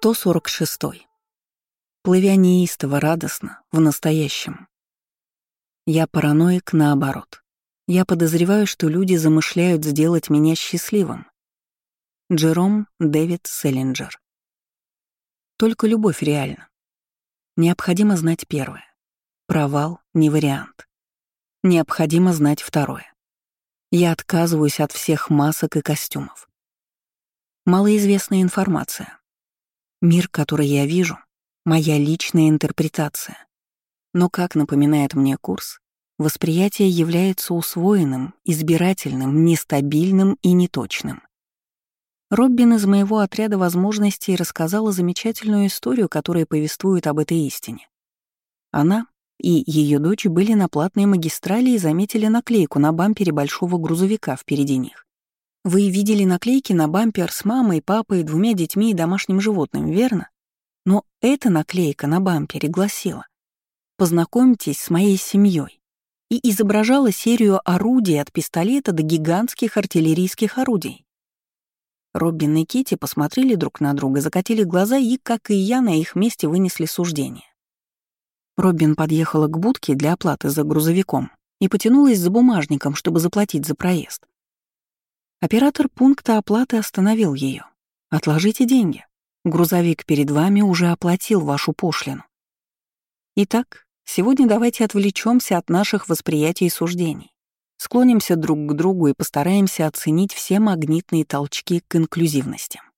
146. Плывя неистово радостно, в настоящем. Я параноик наоборот. Я подозреваю, что люди замышляют сделать меня счастливым. Джером Дэвид Селлинджер. Только любовь реальна. Необходимо знать первое. Провал — не вариант. Необходимо знать второе. Я отказываюсь от всех масок и костюмов. Малоизвестная информация. Мир, который я вижу — моя личная интерпретация. Но, как напоминает мне курс, восприятие является усвоенным, избирательным, нестабильным и неточным. Робин из моего отряда возможностей рассказала замечательную историю, которая повествует об этой истине. Она и ее дочь были на платной магистрали и заметили наклейку на бампере большого грузовика впереди них. Вы видели наклейки на бампер с мамой, папой, 2 детьми и домашним животным, верно? Но эта наклейка на бампере гласила: «Познакомьтесь с моей семьей» и изображала серию орудий от пистолета до гигантских артиллерийских орудий. Робин и Китти посмотрели друг на друга, закатили глаза и, как и я, на их месте вынесли суждение. Робин подъехала к будке для оплаты за грузовиком и потянулась за бумажником, чтобы заплатить за проезд. Оператор пункта оплаты остановил ее. «Отложите деньги. Грузовик перед вами уже оплатил вашу пошлину». Итак, сегодня давайте отвлечемся от наших восприятий и суждений, склонимся друг к другу и постараемся оценить все магнитные толчки к инклюзивности.